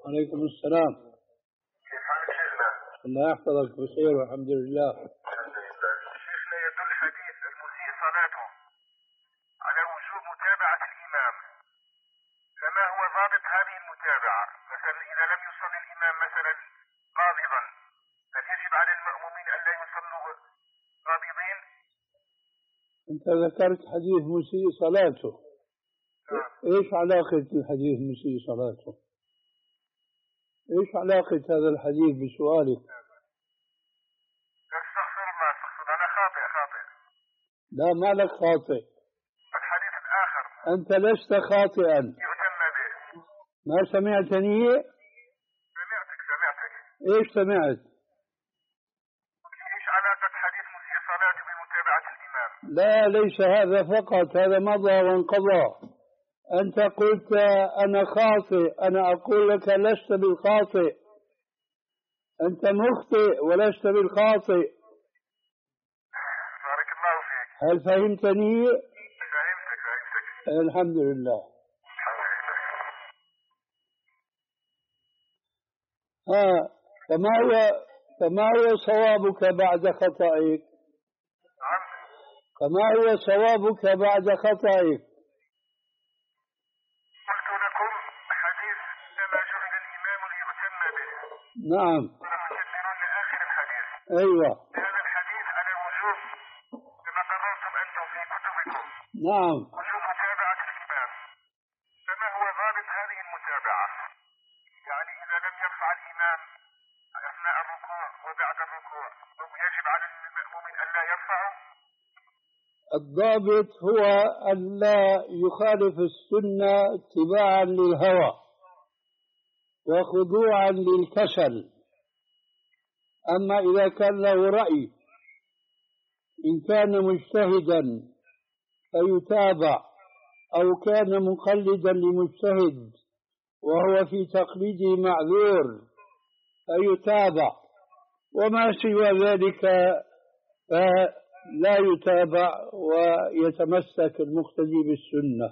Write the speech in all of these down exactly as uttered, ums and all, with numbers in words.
عليكم السلام. كيف حالك شيخنا؟ الله يحفظك بخير والحمد لله. الحمد لله. شيخنا، يدل حديث المسيء صلاته على وجوب متابعة الإمام، فما هو ضابط هذه المتابعة؟ مثلا إذا لم يصلي الإمام مثلا قابضا، هل يجب على المأمومين أن لا يصلوا قابضين؟ أنت ذكرت حديث مسيء صلاته. نعم. إيش علاقة الحديث مسيء صلاته؟ إيش علاقة هذا الحديث بسؤالك؟ استغفر الله، استغفر، أنا خاطئ خاطئ. لا، ما لك خاطئ. الحديث الآخر أنت لست خاطئا. يهتم به. ما سمعتني؟ سمعتك سمعتك. إيش سمعت؟ إيش علاقة حديث مسيء صلاته بمتابعة الإمام؟ لا، ليس هذا فقط، هذا مضى وانقضى. أنت قلت أنا خاطئ، أنا أقول لك لست بالخاطئ. أنت مخطئ ولست بالخاطئ. بارك الله فيك. هل فهمتني؟ فهمتك فهمتك. الحمد لله. الحمد لله. ها، فما هو فما هو صوابك بعد خطأك؟ نعم. فما هو صوابك بعد خطأك؟ قلت لكم حديث إنما جعل الإمام ليؤتم به. نعم. ومكملون لآخر الحديث. أيوة. هذا الحديث على وجوب كما قررتم أنتم في كتبكم. نعم. وجوب متابعة الإمام، فما هو ضابط هذه المتابعة؟ يعني إذا لم يرفع الإمام أثناء الركوع وبعد الركوع يجب على المأموم أن لا يرفعه؟ الضابط هو أن لا يخالف السنة اتباعا للهوى وخضوعا للكسل. أما إذا كان له رأي، إن كان مجتهدا فيتابع، أو كان مقلدا لمجتهد وهو في تقليده معذور فيتابع، وما سوى ذلك فلا يتابع ويتمسك المقتدي بالسنة.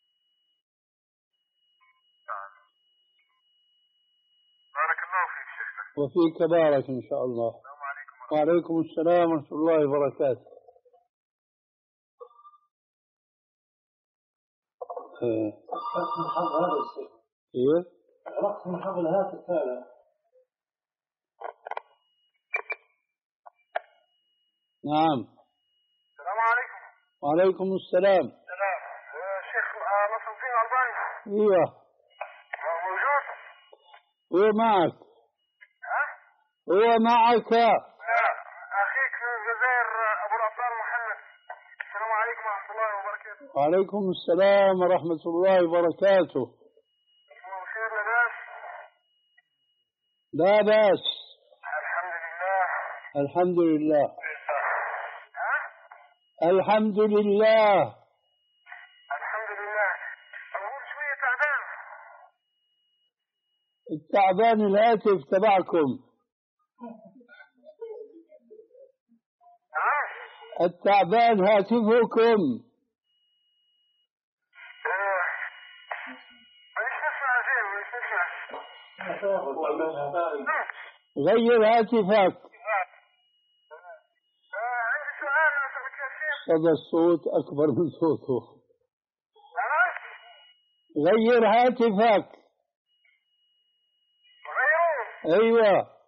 بارك الله فيك شيخنا. وفيك بارك إن شاء الله. السلام عليكم. وعليكم السلام ورحمة الله وبركاته. رقم محض هذا الشيء. إيه؟ رقم محض الهاتف هذا. نعم. السلام عليكم. وعليكم السلام. سلام. شيخ نصر الدين الألباني. ايوه. موجود؟ هو معك. ها؟ هو معك. لا، أخيك في الجزائر أبو الأبطال محمد. السلام عليكم ورحمة الله وبركاته. وعليكم السلام ورحمة الله وبركاته. خير لباس؟ لا بأس. الحمد لله. الحمد لله. ها؟ الحمد لله. الحمد لله. أقول شوية تعبان. التعبان الهاتف تبعكم. نعم. التعبان هاتفكم. مش نسمع زين، مش نسمع. غير هاتفك. عندي سؤال أسألك يا شيخ. صدى الصوت أكبر من صوته. نعم. غير هاتفك. غيره. أيوة.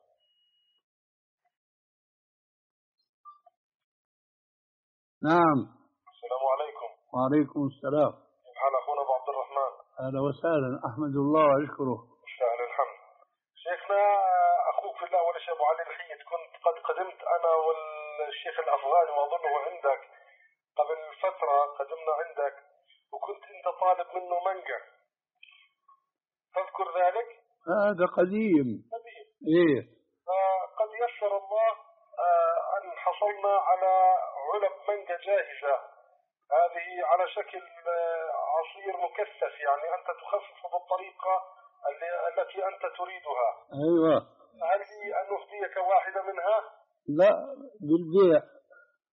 نعم. السلام عليكم. وعليكم السلام. كيف حال أخونا أبو عبد الرحمن؟ أهلا وسهلا، أحمد الله وأشكره. مستاهل الحمد. شيخنا، أخوك في الله ولا شيء أبو علي الحيد، كنت قد قدمت أنا والشيخ الأفغاني وأظنه عندك قبل فترة، قدمنا عندك وكنت أنت طالب منه منقع، تذكر ذلك؟ هذا قديم. قديم. إيه. فقد يسر الله أن حصلنا على علب منقع جاهزة، هذه على شكل عصير مكثف، يعني أنت تخفف بالطريقة التي أنت تريدها. أيوة. هل لي أن أهديك واحدة منها؟ لا، بالبيع.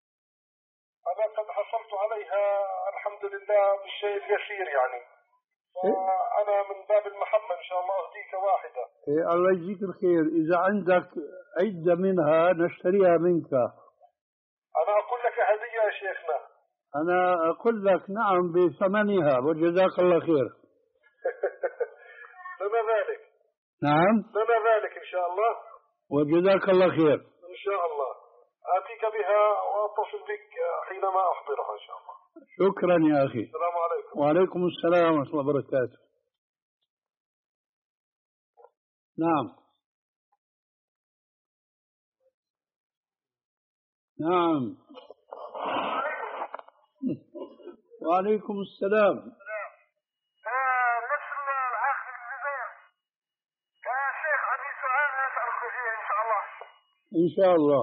أنا قد حصلت عليها الحمد لله بالشيء اليسير يعني، فأنا من باب المحبة إن شاء الله أهديك واحدة. إيه الله يجزيك الخير. إذا عندك عدة منها نشتريها منك. أنا أقول لك هدية يا شيخنا. أنا أقول لك نعم بثمنها وجزاك الله خير. لنا ذلك. نعم لنا ذلك إن شاء الله. وجزاك الله خير. إن شاء الله آتيك بها وأتصل بك حينما أحضرها إن شاء الله. شكرا يا أخي. السلام عليكم. وعليكم السلام ورحمة الله وبركاته. نعم نعم. وعليكم السلام. نفس الأخ من الجزائر. يا شيخ عندي سؤال أسألك فيه إن شاء الله. إن شاء الله.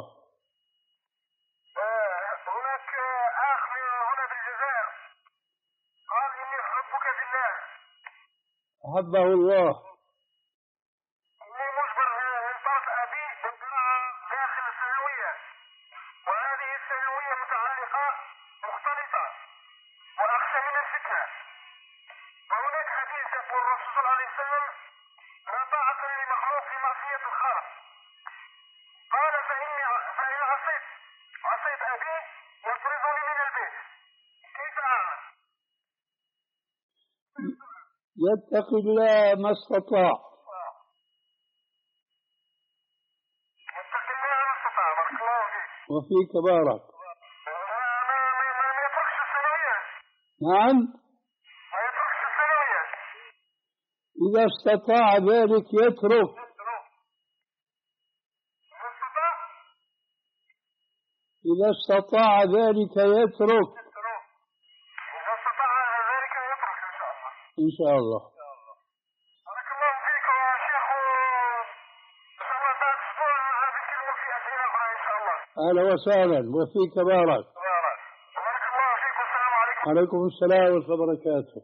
هناك أخ هنا بالجزائر قال إني أحبك في الله. أحبه الله. إني مجبر من طرف أبي بالقراءة داخل الثانوية، وهذه الثانوية متعلقة مختلطة وأخشى من الفتنة. وهناك حديث يقول الرسول صلى الله عليه وسلم: لا طاعة لمخلوق في معصية الخالق. قال فإني فإن عصيت عصيت أبي يطردني من البيت، كيف أعمل؟ يتقي الله ما استطاع. يتقي الله ما استطاع. بارك الله فيك. وفيك بارك. ما يتركش الثانوية. نعم. ما يتركش الثانوية. إذا استطاع ذلك يترك. إذا استطاع ذلك يترك. إذا استطاع ذلك يترك إن شاء الله. إن شاء الله. بارك الله فيك يا شيخ. إن شاء الله بعد أسبوع نذكر في أسئلة أخرى إن شاء الله. أهلا وسهلا وفيك بارك. بارك الله فيك والسلام عليكم. وعليكم السلام ورحمة الله وبركاته.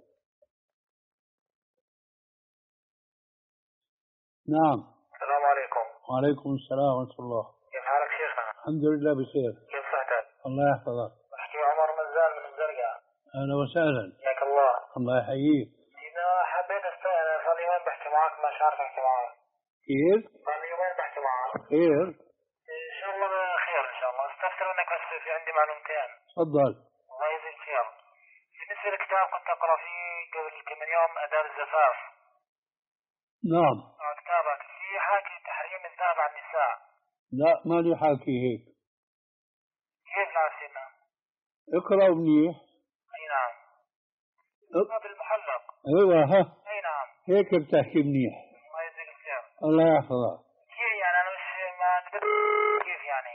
نعم. السلام عليكم. وعليكم السلام ورحمة الله. كيف حالك شيخنا؟ الحمد لله بخير. كيف صحتك؟ الله يحفظك. أحكي عمر مزال من الزرقاء. أهلا وسهلا. حياك الله. الله يحييك. إذا حبيت أستوى أنا صار لي يومين بحكي معك مش عارف أحكي معك. كيف؟ صار لي يومين بحكي معك. خير. إن شاء الله خير إن شاء الله. استفسر منك بس في عندي معلومتين. تفضل. الله يجزيك خير. بالنسبة للكتاب كنت أقرأ فيه قبل كم يوم آداب الزفاف. نعم. كتابك في حاكي تحريم الذهب عن النساء. لا ما لي حاكي هيك. كيف لا سيدنا؟ اقرأ منيح. أي نعم. الباب المحلق. ايوه ها. أي نعم. هيك بتحكي منيح. الله يجزيك خير. الله يحفظك. كيف يعني أنا مش ما أقدر كيف يعني؟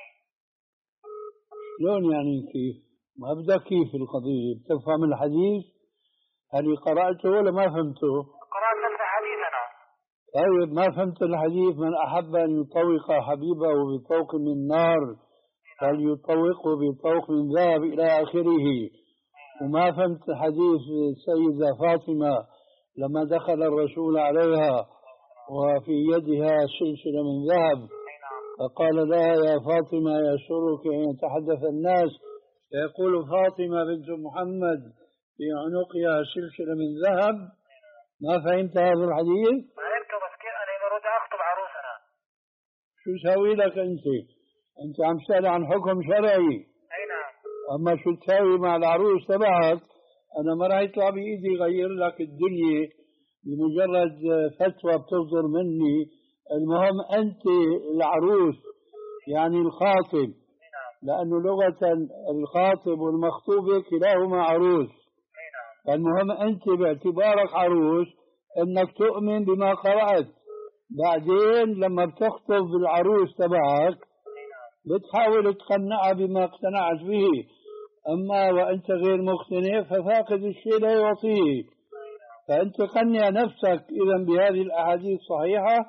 شلون يعني كيف؟ ما بدك كيف القضية، بتفهم الحديث؟ هل قرأته ولا ما فهمته؟ قرأت نفس الحديث أنا. طيب ما فهمت الحديث: من أحب أن يطوق حبيبه بطوق من نار فليطوقه بطوق من ذهب إلى آخره. وما فهمت حديث السيدة فاطمة لما دخل الرسول عليها وفي يدها سلسلة من ذهب فقال لها: يا فاطمة يسرك أن يتحدث الناس فيقول فاطمة بنت محمد في عنقها سلسلة من ذهب. ما فهمت هذا الحديث؟ ما فهمته بس كيف أنا برد أخطب عروسنا. شو سوي لك أنت؟ أنت عم تسأل عن حكم شرعي. أي نعم. أما شو تساوي مع العروس تبعك؟ أنا ما راح يطلع بإيدي غير لك الدنيا بمجرد فتوى بتصدر مني. المهم أنت العروس يعني الخاطب، لأنه لغة الخاطب والمخطوبة كلاهما عروس. فالمهم أنت باعتبارك عروس أنك تؤمن بما قرأت. بعدين لما بتخطب العروس تبعك بتحاول تقنعها بما اقتنعت به. أما وأنت غير مقتنع ففاقد الشيء لا يعطيه. فأنت قنع نفسك إذا بهذه الأحاديث الصحيحة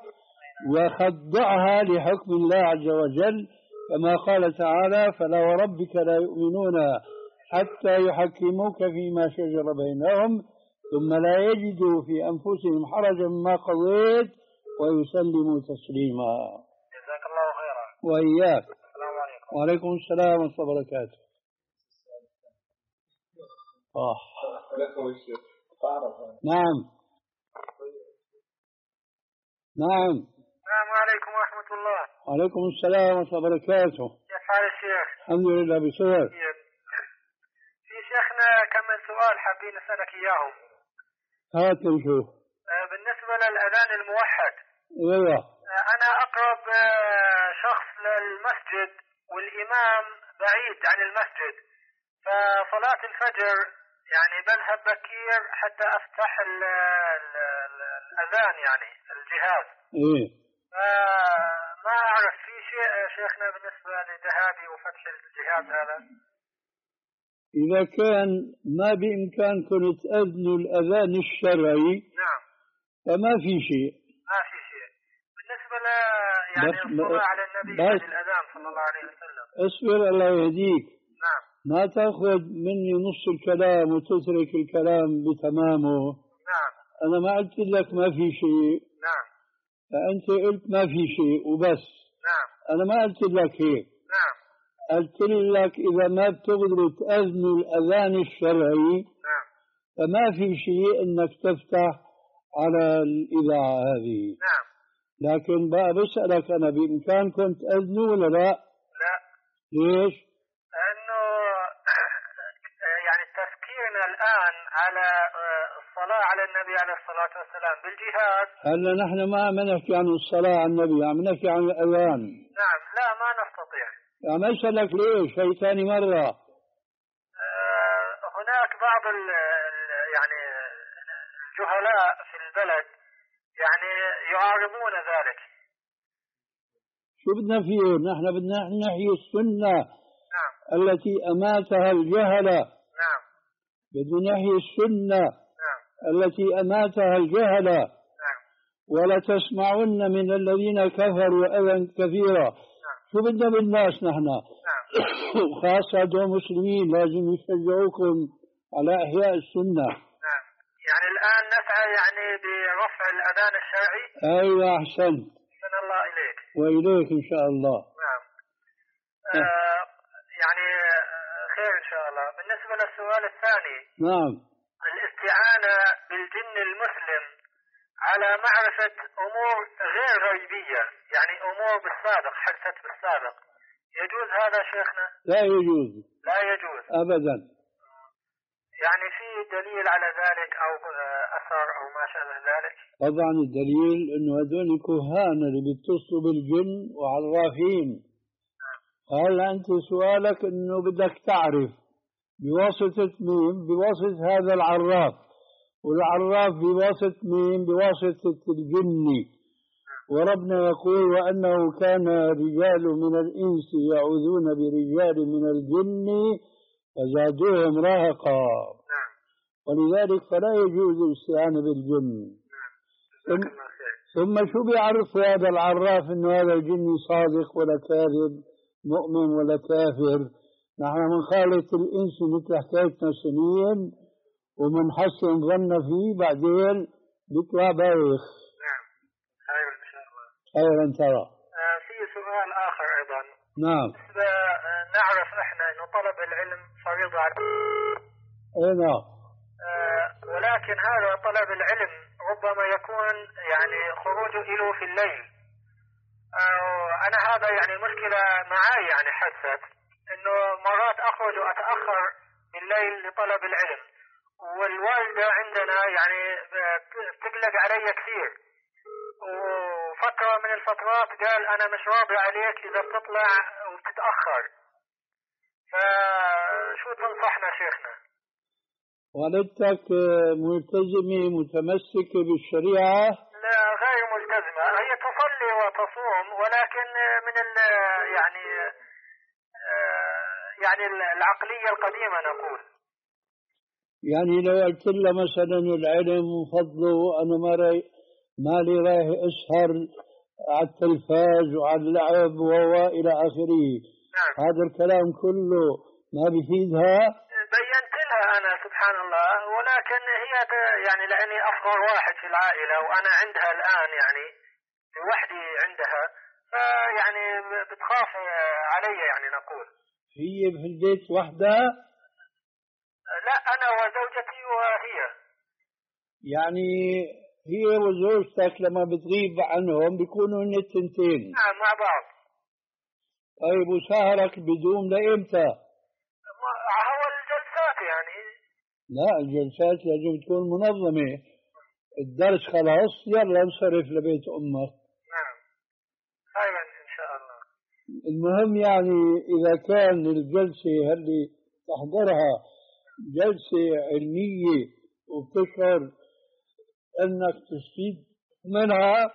وخضعها لحكم الله عز وجل، كما قال تعالى: فلا وربك لا يؤمنون حتى يحكموك فيما شجر بينهم ثم لا يجدوا في أنفسهم حرجا مما قضيت ويسلموا تسليما. جزاك الله خيرا. وإياك. السلام عليكم. وعليكم السلام ورحمة الله وبركاته. آه. نعم. نعم. السلام عليكم ورحمة الله. وعليكم السلام ورحمة الله وبركاته. كيف حال الشيخ؟ الحمد لله بخير. في شيخنا كم من سؤال حابين نسألك إياهم. هات نشوف. بالنسبة للأذان الموحد. ايوه. أنا أقرب شخص للمسجد والإمام بعيد عن المسجد، فصلاة الفجر يعني بذهب بكير حتى أفتح ال ال الأذان يعني الجهاز. إيه. ما أعرف في شيء شيخنا بالنسبة لذهابي وفتح الجهاز هذا. إذا كان ما بإمكانكم تأذنوا الأذان الشرعي. نعم. فما في شيء. ما في شيء. بالنسبة ل يعني الصلاة على النبي بعد الأذان صلى الله عليه وسلم. اصبر الله يهديك. نعم. ما تأخذ مني نص الكلام وتترك الكلام بتمامه. نعم. أنا ما قلت لك ما في شيء. نعم. فأنت قلت ما في شيء وبس. نعم. أنا ما قلت لك هيك. نعم. قلت لك إذا ما بتقدروا تأذنوا الأذان الشرعي. نعم. فما في شيء إنك تفتح على الإذاعة هذه. نعم. لكن بقى بسألك أنا بإمكانكم تأذنوا ولا لا؟ لا. ليش؟ لأنه يعني تفكيرنا الآن على الصلاة على النبي عليه الصلاة والسلام بالجهاد. هلا نحن ما عم نحكي عن الصلاة على النبي، عم نحكي عن الأذان. نعم. لا ما نستطيع. عم أسألك ليش؟ هي ثاني مرة. أه هناك بعض ال يعني الجهلاء في البلد يعني يعارضون ذلك. شو بدنا فيه؟ نحن بدنا نحيي السنة. نعم. التي أماتها الجهلة. نعم. بدنا نحيي السنة. نعم. التي أماتها الجهلة. نعم. ولا تسمعن من الذين كفروا أذى كثيرا. نعم. شو بدنا بالناس نحن؟ نعم. خاصة المسلمين لازم يشجعوكم على إحياء السنة. نعم. يعني الآن نسعى يعني برفع الأذان الشرعي. أيوة أحسنت. أحسن الله إليك. وإليك إن شاء الله. نعم. آه يعني خير إن شاء الله. بالنسبة للسؤال الثاني. نعم. الاستعانة بالجن المسلم على معرفة أمور غير غيبية، يعني أمور بالسابق حدثت بالسابق، يجوز هذا شيخنا؟ لا يجوز. لا يجوز أبدا. يعني في دليل على ذلك أو أثر أو ما شابه ذلك؟ طبعا الدليل إنه هذول كهان اللي بيتصلوا بالجن وعرافين. هلا أنت سؤالك إنه بدك تعرف بواسطة مين؟ بواسطة هذا العراف، والعراف بواسطة مين؟ بواسطة الجن. وربنا يقول وأنه كان رجال من الإنس يعوذون برجال من الجن فزادوهم رهقا. ولذلك فلا يجوز الاستعانة بالجن. ثم, ثم شو بيعرف هذا العراف إنه هذا الجن صادق ولا كاذب، مؤمن ولا كافر؟ نحن من خالة الإنس مثل حكايتنا سنين ومنحسن ظن فيه بعدين بيطلع بايخ. نعم. خير إن شاء الله. خيرا ترى. آه في سؤال آخر أيضا. نعم. آه نعرف إحنا إنه طلب العلم فريضة على. أي نعم. آه ولكن هذا طلب العلم ربما يكون يعني خروجه إله في الليل. آه أنا هذا يعني مشكلة معي يعني حدثت إنه مرات أخرج وأتأخر بالليل لطلب العلم، والوالدة عندنا يعني بتقلق علي كثير، وفترة من الفترات قال أنا مش راضي عليك إذا بتطلع وبتتأخر، فشو تنصحنا شيخنا؟ والدتك ملتزمة متمسكة بالشريعة؟ لا غير ملتزمة، هي تصلي وتصوم ولكن من ال يعني يعني العقلية القديمة نقول. يعني لو قلت لها مثلا العلم وفضله أنا ما راي ما لي رايح أسهر على التلفاز وعلى اللعب وإلى آخره. نعم. هذا الكلام كله ما بيفيدها؟ بينت لها أنا سبحان الله، ولكن هي يعني لأني أصغر واحد في العائلة وأنا عندها الآن يعني لوحدي عندها، فيعني بتخاف علي يعني نقول. هي في البيت وحدها؟ لا أنا وزوجتي وهي. يعني هي وزوجتك لما بتغيب عنهم بيكونوا هن التنتين. نعم مع بعض. طيب وسهرك بدوم لإمتى؟ هو الجلسات يعني. لا الجلسات لازم تكون منظمة. الدرس خلاص يلا انصرف لبيت أمك. نعم خيرا إن شاء الله. المهم يعني إذا كان الجلسة اللي تحضرها جلسة علمية وبتشعر أنك تستفيد منها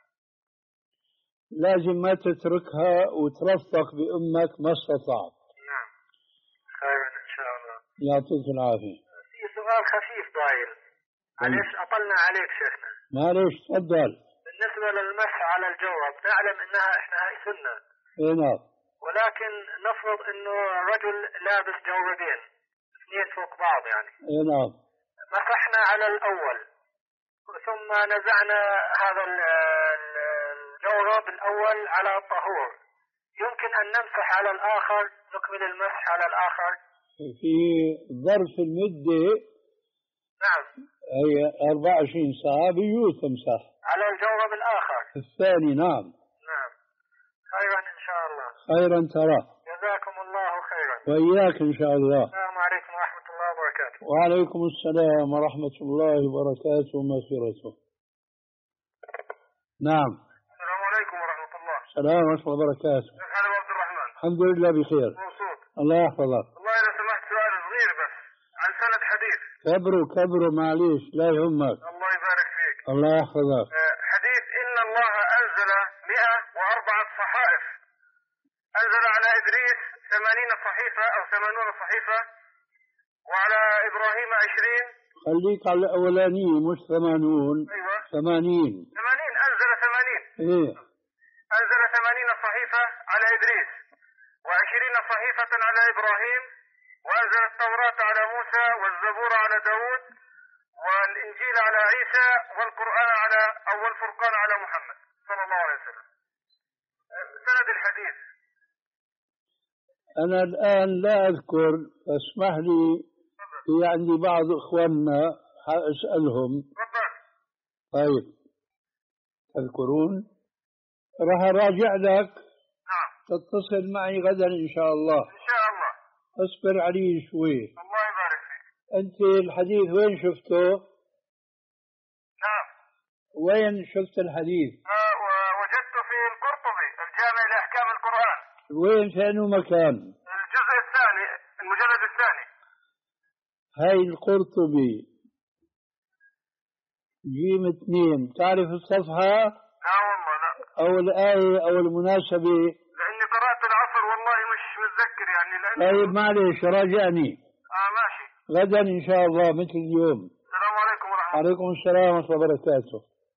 لازم ما تتركها وترفق بأمك ما استطعت. نعم خيرا إن شاء الله. يعطيك العافية. في سؤال خفيف ضايل معلش أطلنا عليك شيخنا. معلش تفضل. بالنسبة للمسح على الجورب نعلم إنها إحنا هاي سنة. إيه نعم. ولكن نفرض إنه رجل لابس جوربين اثنين فوق بعض يعني. إيه نعم. مسحنا على الأول ثم نزعنا هذا الجورب الأول على الطهور، يمكن أن نمسح على الآخر نكمل المسح على الآخر؟ في ظرف المدة نعم هي أربعة وعشرين ساعة بيجوز تمسح على الجورب الآخر الثاني. نعم نعم خيرا إن شاء الله. خيرا ترى. جزاكم الله خيرا. وإياك إن شاء الله. السلام عليكم ورحمة الله وبركاته. وعليكم السلام ورحمة الله وبركاته ومغفرته. نعم. السلام عليكم ورحمة الله. السلام ورحمة الله وبركاته. كيف حالك عبد الرحمن؟ الحمد لله بخير. مبسوط. الله يحفظك. والله إذا سمحت سؤال صغير بس عن سنة حديث. كبروا كبروا معليش لا يهمك. الله يبارك فيك. الله يحفظك. حديث إن الله أنزل مئة وأربعة صحائف، أنزل على إدريس ثمانين صحيفة أو ثمانون صحيفة، وعلى إبراهيم عشرين. خليك على الأولانية مش ثمانون. أيوة ثمانين. ثمانين أنزل ثمانين. إيه. أنزل ثمانين صحيفة على إدريس وعشرين صحيفة على إبراهيم، وأنزل التوراة على موسى والزبور على داود والإنجيل على عيسى والقرآن على أو الفرقان على محمد صلى الله عليه وسلم. سند الحديث أنا الآن لا أذكر فاسمح لي في عندي بعض إخواننا أسألهم. طيب تذكرون؟ راح أراجع لك. نعم. تتصل معي غدا إن شاء الله. إن شاء الله. اصبر علي شوي. الله يبارك فيك. أنت الحديث وين شفته؟ نعم. وين شفت الحديث؟ آه وجدته في القرطبي الجامع لأحكام القرآن. وين في أنه مكان؟ الجزء الثاني المجلد الثاني. هاي القرطبي جيم اثنين تعرف الصفحة؟ لا والله لا. أو الآية أو المناسبة؟ لأني قرأت العصر والله مش متذكر يعني لأني. طيب معلش راجعني. آه ماشي. غدا إن شاء الله مثل اليوم. السلام عليكم ورحمة الله. عليكم السلام ورحمة الله وبركاته.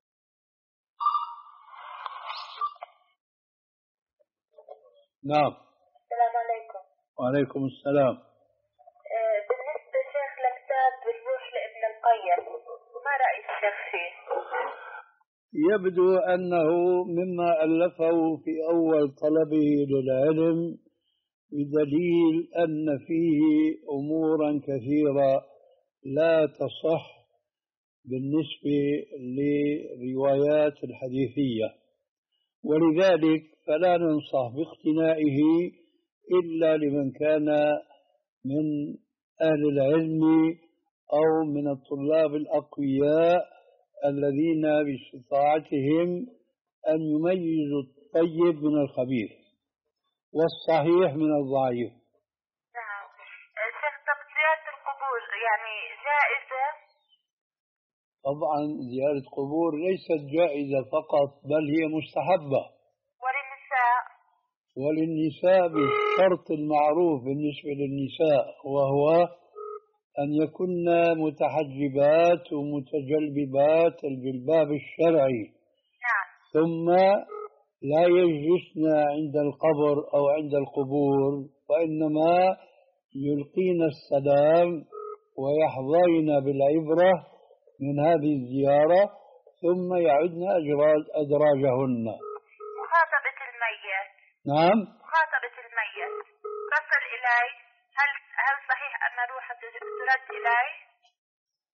نعم. السلام عليكم. وعليكم السلام. بالنسبة شيخ لكتاب الروح لابن القيم ما رأي الشيخ فيه؟ يبدو أنه مما ألفه في أول طلبه للعلم بدليل أن فيه أمورا كثيرة لا تصح بالنسبة لروايات الحديثية، ولذلك فلا ننصح باقتنائه إلا لمن كان من أهل العلم أو من الطلاب الأقوياء الذين باستطاعتهم أن يميزوا الطيب من الخبيث والصحيح من الضعيف. نعم. شيخ طب زيارة القبور يعني جائزة؟ طبعا زيارة قبور ليست جائزة فقط بل هي مستحبة. وللنساء؟ وللنساء بالشرط المعروف بالنسبة للنساء، وهو أن يكن متحجبات ومتجلببات بالباب الشرعي. نعم. ثم لا يجلسن عند القبر أو عند القبور، وإنما يلقين السلام ويحظين بالعبرة من هذه الزيارة ثم يعدن أدراجهن. مخاطبة الميت. نعم. مخاطبة الميت تصل إلي، هل هل صحيح أن روحه ترد إلي؟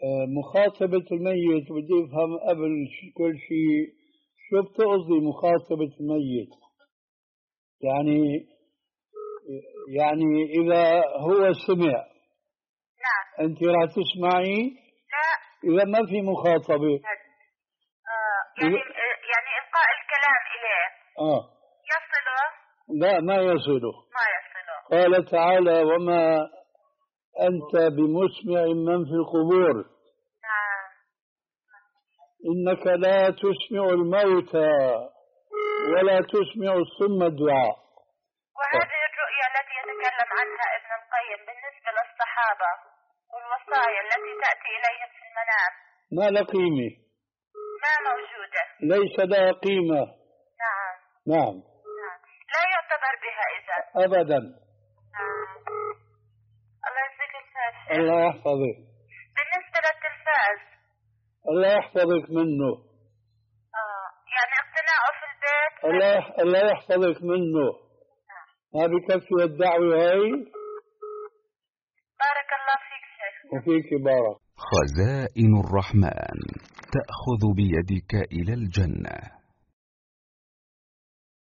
مخاطبة الميت بدي أفهم قبل كل شيء شو بتقصدي مخاطبة الميت؟ يعني يعني إذا هو سمع نعم أنت راح تسمعي؟ لا إذا ما في مخاطبة آه يعني يعني إلقاء الكلام إليه آه يصله؟ لا ما يصله. ما يصله. قال تعالى وما أنت بمسمع من في القبور. نعم. إنك لا تسمع الموتى ولا تسمع الصم الدعاء. وهذه الرؤيا التي يتكلم عنها ابن القيم بالنسبة للصحابة والوصايا التي تأتي إليهم في المنام ما لها قيمة. ما موجودة. ليس لها قيمة. نعم. نعم. نعم. لا يعتبر بها إذا. أبدا. نعم. الله يجزيك الخير. الله يحفظك. بالنسبة للتلفاز الله يحفظك منه. آه يعني اقتناعه في البيت. الله الله يحفظك منه. ما بكفي الدعوة هاي. بارك الله فيك شيخ. وفيك بارك. خزائن الرحمن تأخذ بيدك إلى الجنة.